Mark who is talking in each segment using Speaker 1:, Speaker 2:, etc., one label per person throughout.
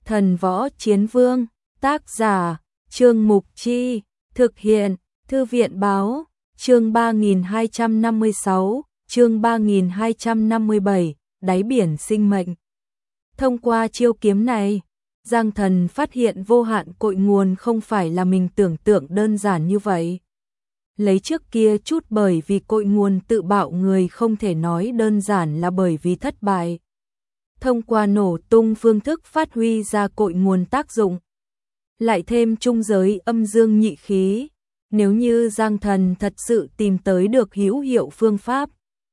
Speaker 1: Thần Võ Chiến Vương, tác giả, Trương Mục Chi, thực hiện, Thư viện Báo, chương 3256, chương 3257, đáy biển sinh mệnh. Thông qua chiêu kiếm này, Giang Thần phát hiện vô hạn cội nguồn không phải là mình tưởng tượng đơn giản như vậy. Lấy trước kia chút bởi vì cội nguồn tự bạo người không thể nói đơn giản là bởi vì thất bại. Thông qua nổ tung phương thức phát huy ra cội nguồn tác dụng. Lại thêm trung giới âm dương nhị khí, nếu như Giang Thần thật sự tìm tới được hữu hiệu phương pháp.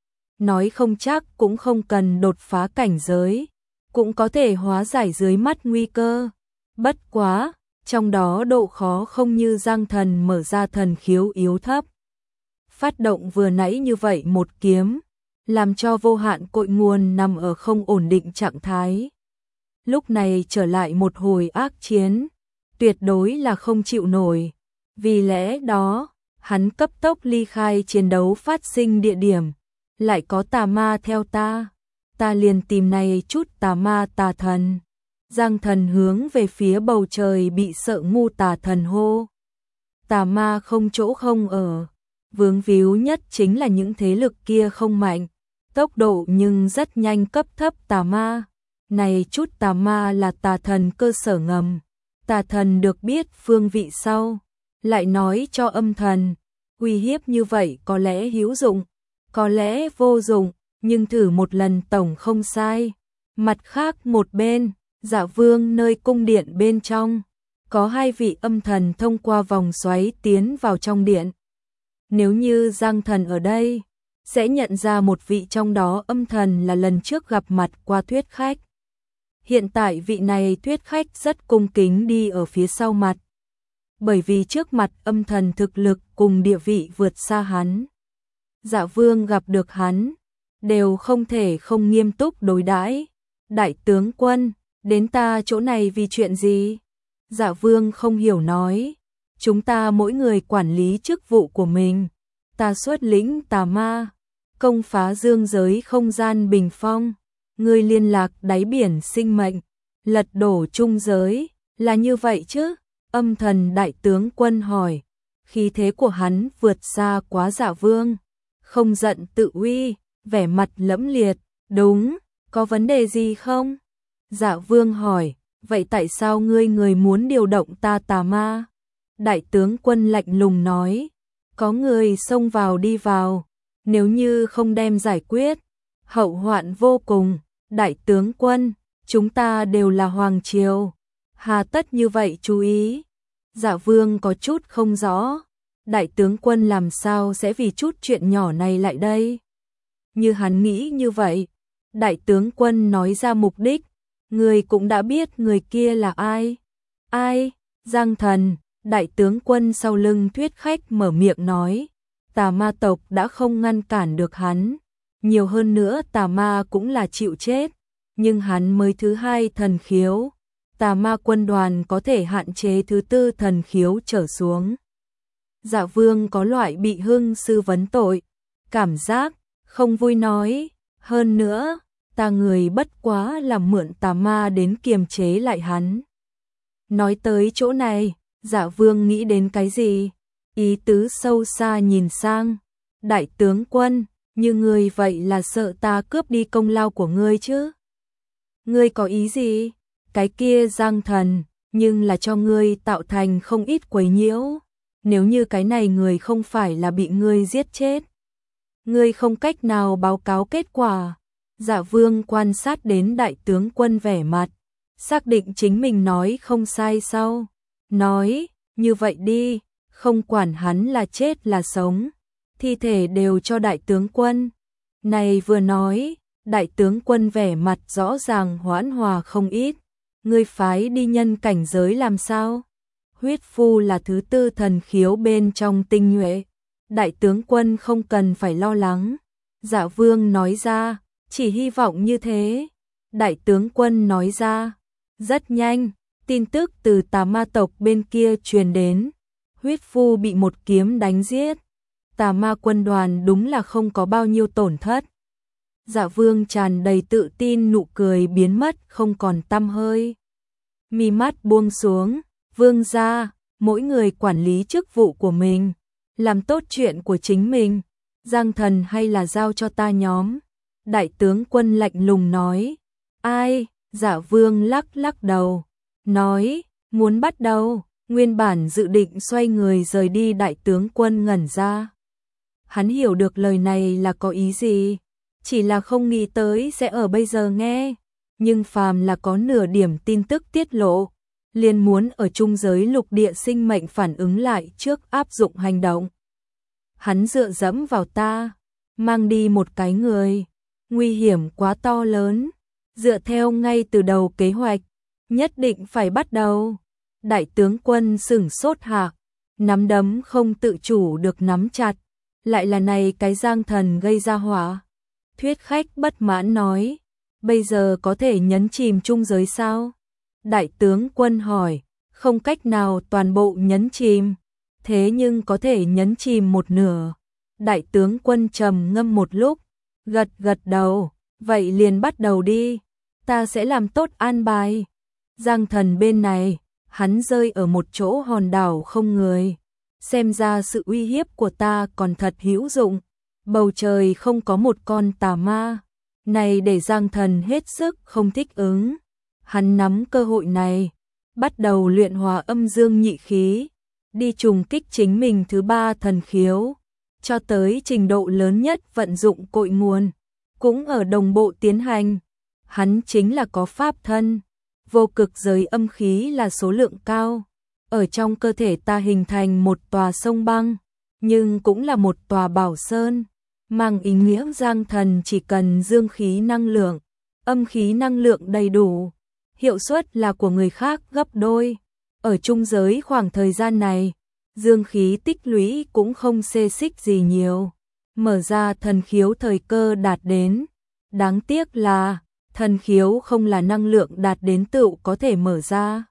Speaker 1: Nói không chắc cũng không cần đột phá cảnh giới, cũng có thể hóa giải dưới mắt nguy cơ. Bất quá, trong đó độ khó không như Giang Thần mở ra thần khiếu yếu thấp. Phát động vừa nãy như vậy một kiếm, làm cho vô hạn cội nguồn nằm ở không ổn định trạng thái. Lúc này trở lại một hồi ác chiến, tuyệt đối là không chịu nổi. Vì lẽ đó, hắn cấp tốc ly khai chiến đấu phát sinh địa điểm. Lại có tà ma theo ta liền tìm này chút tà ma tà thần. Giang Thần hướng về phía bầu trời bị sợ ngu tà thần hô. Tà ma không chỗ không ở, vướng víu nhất chính là những thế lực kia không mạnh, tốc độ nhưng rất nhanh cấp thấp tà ma. Này chút tà ma là tà thần cơ sở ngầm, tà thần được biết phương vị sau, lại nói cho âm thần, uy hiếp như vậy có lẽ hữu dụng, có lẽ vô dụng, nhưng thử một lần tổng không sai. Mặt khác một bên, Dạ Vương nơi cung điện bên trong, có hai vị âm thần thông qua vòng xoáy tiến vào trong điện. Nếu như Giang Thần ở đây, sẽ nhận ra một vị trong đó âm thần là lần trước gặp mặt qua thuyết khách. Hiện tại vị này thuyết khách rất cung kính đi ở phía sau mặt. Bởi vì trước mặt âm thần thực lực cùng địa vị vượt xa hắn. Dạ Vương gặp được hắn, đều không thể không nghiêm túc đối đãi. Đại tướng quân, đến ta chỗ này vì chuyện gì? Dạ Vương không hiểu nói, chúng ta mỗi người quản lý chức vụ của mình. Ta xuất lĩnh tà ma, công phá dương giới không gian bình phong, ngươi liên lạc đáy biển sinh mệnh, lật đổ trung giới, là như vậy chứ? Âm thần đại tướng quân hỏi, khí thế của hắn vượt xa quá Dạ Vương, không giận tự uy, vẻ mặt lẫm liệt, đúng, có vấn đề gì không? Dạ Vương hỏi, vậy tại sao người muốn điều động ta tà ma? Đại tướng quân lạnh lùng nói, có người xông vào đi vào, nếu như không đem giải quyết, hậu hoạn vô cùng. Đại tướng quân, chúng ta đều là hoàng triều, hà tất như vậy chú ý? Dạ Vương có chút không rõ, đại tướng quân làm sao sẽ vì chút chuyện nhỏ này lại đây? Như hắn nghĩ như vậy, đại tướng quân nói ra mục đích, người cũng đã biết người kia là ai? Ai? Giang Thần, đại tướng quân sau lưng thuyết khách mở miệng nói, tà ma tộc đã không ngăn cản được hắn, nhiều hơn nữa tà ma cũng là chịu chết, nhưng hắn mới thứ hai thần khiếu, tà ma quân đoàn có thể hạn chế thứ tư thần khiếu trở xuống. Dạ Vương có loại bị hưng sư vấn tội, cảm giác không vui nói, hơn nữa, ta người bất quá là mượn tà ma đến kiềm chế lại hắn. Nói tới chỗ này, Dạ Vương nghĩ đến cái gì? Ý tứ sâu xa nhìn sang, đại tướng quân, như ngươi vậy là sợ ta cướp đi công lao của ngươi chứ? Ngươi có ý gì? Cái kia Giang Thần, nhưng là cho ngươi tạo thành không ít quấy nhiễu. Nếu như cái này người không phải là bị ngươi giết chết, ngươi không cách nào báo cáo kết quả. Dạ Vương quan sát đến đại tướng quân vẻ mặt, xác định chính mình nói không sai sau. Nói, như vậy đi, không quản hắn là chết là sống, thi thể đều cho đại tướng quân. Này vừa nói, đại tướng quân vẻ mặt rõ ràng hoãn hòa không ít. Ngươi phái đi nhân cảnh giới làm sao? Huyết Phu là thứ tư thần khiếu bên trong tinh nhuệ. Đại tướng quân không cần phải lo lắng. Dạ Vương nói ra, chỉ hy vọng như thế. Đại tướng quân nói ra, rất nhanh, tin tức từ tà ma tộc bên kia truyền đến. Huyết Phu bị một kiếm đánh giết. Tà ma quân đoàn đúng là không có bao nhiêu tổn thất. Dạ Vương tràn đầy tự tin, nụ cười biến mất không còn tăm hơi. Mi mắt buông xuống, vương gia, mỗi người quản lý chức vụ của mình, làm tốt chuyện của chính mình, Giang Thần hay là giao cho ta nhóm. Đại tướng quân lạnh lùng nói. Ai? Dạ Vương lắc lắc đầu, nói, muốn bắt đầu. Nguyên bản dự định xoay người rời đi, đại tướng quân ngẩn ra. Hắn hiểu được lời này là có ý gì, chỉ là không nghĩ tới sẽ ở bây giờ nghe. Nhưng phàm là có nửa điểm tin tức tiết lộ, liền muốn ở trung giới lục địa sinh mệnh phản ứng lại trước áp dụng hành động. Hắn dựa dẫm vào ta, mang đi một cái người, nguy hiểm quá to lớn, dựa theo ngay từ đầu kế hoạch, nhất định phải bắt đầu. Đại tướng quân sửng sốt hạ, nắm đấm không tự chủ được nắm chặt, lại là này cái Giang Thần gây ra họa. Thuyết khách bất mãn nói, bây giờ có thể nhấn chìm trung giới sao? Đại tướng quân hỏi, không cách nào toàn bộ nhấn chìm, thế nhưng có thể nhấn chìm một nửa. Đại tướng quân trầm ngâm một lúc, gật gật đầu, vậy liền bắt đầu đi, ta sẽ làm tốt an bài. Giang Thần bên này, hắn rơi ở một chỗ hòn đảo không người, xem ra sự uy hiếp của ta còn thật hữu dụng. Bầu trời không có một con tà ma, này để Giang Thần hết sức không thích ứng. Hắn nắm cơ hội này, bắt đầu luyện hóa âm dương nhị khí, đi trùng kích chính mình thứ 3 thần khiếu, cho tới trình độ lớn nhất vận dụng cội nguồn, cũng ở đồng bộ tiến hành. Hắn chính là có pháp thân, vô cực giới âm khí là số lượng cao, ở trong cơ thể ta hình thành một tòa sông băng, nhưng cũng là một tòa bảo sơn, mang ý nghĩa Giang Thần chỉ cần dương khí năng lượng, âm khí năng lượng đầy đủ, hiệu suất là của người khác gấp đôi. Ở trung giới khoảng thời gian này, dương khí tích lũy cũng không xê xích gì nhiều, mở ra thần khiếu thời cơ đạt đến. Đáng tiếc là thần khiếu không là năng lượng đạt đến tựu có thể mở ra,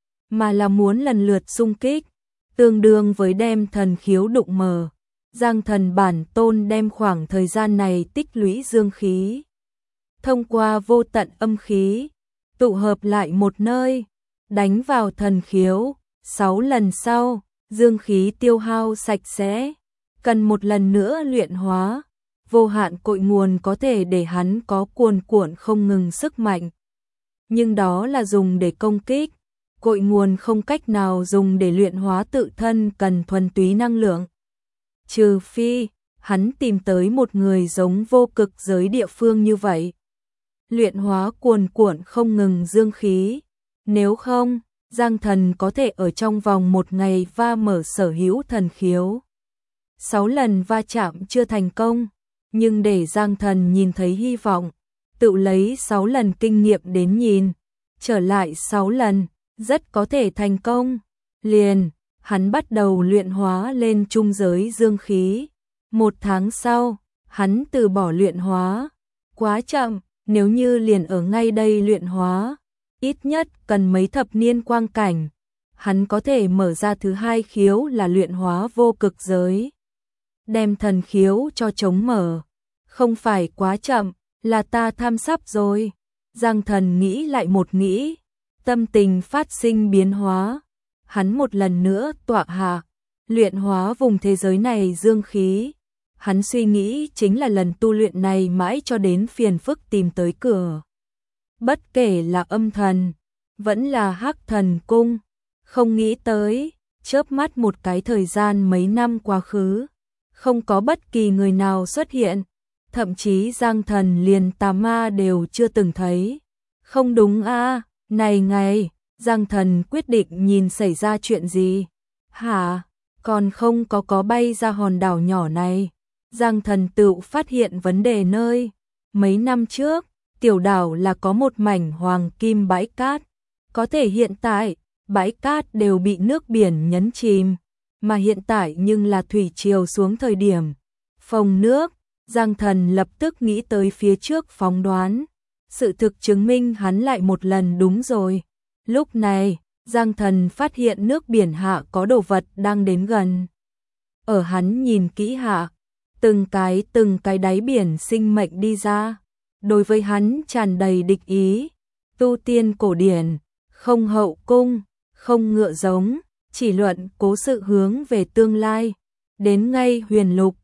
Speaker 1: mà là muốn lần lượt xung kích, tương đương với đem thần khiếu đụng mở. Giang Thần bản tôn đem khoảng thời gian này tích lũy dương khí, thông qua vô tận âm khí, tụ hợp lại một nơi, đánh vào thần khiếu. 6 lần sau, dương khí tiêu hao sạch sẽ, cần một lần nữa luyện hóa. Vô hạn cội nguồn có thể để hắn có cuồn cuộn không ngừng sức mạnh, nhưng đó là dùng để công kích, cội nguồn không cách nào dùng để luyện hóa tự thân, cần thuần túy năng lượng. Trừ phi, hắn tìm tới một người giống vô cực giới địa phương như vậy, luyện hóa cuồn cuộn không ngừng dương khí. Nếu không, Giang Thần có thể ở trong vòng 1 ngày va mở sở hữu thần khiếu. 6 lần va chạm chưa thành công, nhưng để Giang Thần nhìn thấy hy vọng, tự lấy 6 lần kinh nghiệm đến nhìn, trở lại 6 lần, rất có thể thành công. Liền, hắn bắt đầu luyện hóa lên trung giới dương khí. 1 tháng sau, hắn từ bỏ luyện hóa. Quá chậm, nếu như liền ở ngay đây luyện hóa, ít nhất cần mấy thập niên quang cảnh, hắn có thể mở ra thứ 2 khiếu là luyện hóa vô cực giới. Đem thần khiếu cho chống mở, không phải quá chậm, là ta tham sắp rồi. Giang Thần nghĩ lại một nghĩ, tâm tình phát sinh biến hóa. Hắn một lần nữa tọa hạ, luyện hóa vùng thế giới này dương khí. Hắn suy nghĩ chính là lần tu luyện này mãi cho đến phiền phức tìm tới cửa. Bất kể là âm thần, vẫn là hắc thần cung, không nghĩ tới, chớp mắt một cái thời gian mấy năm quá khứ, không có bất kỳ người nào xuất hiện, thậm chí Giang Thần liền tà ma đều chưa từng thấy. Không đúng a, này ngày, Giang Thần quyết định nhìn xảy ra chuyện gì. Hả, còn không có bay ra hòn đảo nhỏ này. Giang Thần tự phát hiện vấn đề nơi. Mấy năm trước, tiểu đảo là có một mảnh hoàng kim bãi cát. Có thể hiện tại, bãi cát đều bị nước biển nhấn chìm. Mà hiện tại nhưng là thủy triều xuống thời điểm. Phồng nước, Giang Thần lập tức nghĩ tới phía trước phóng đoán. Sự thực chứng minh hắn lại một lần đúng rồi. Lúc này, Giang Thần phát hiện nước biển hạ có đồ vật đang đến gần. Ở hắn nhìn kỹ hạ, từng cái đáy biển sinh mệnh đi ra. Đối với hắn tràn đầy địch ý, tu tiên cổ điển, không hậu cung, không ngựa giống, chỉ luận cố sự hướng về tương lai. Đến ngay huyền lục,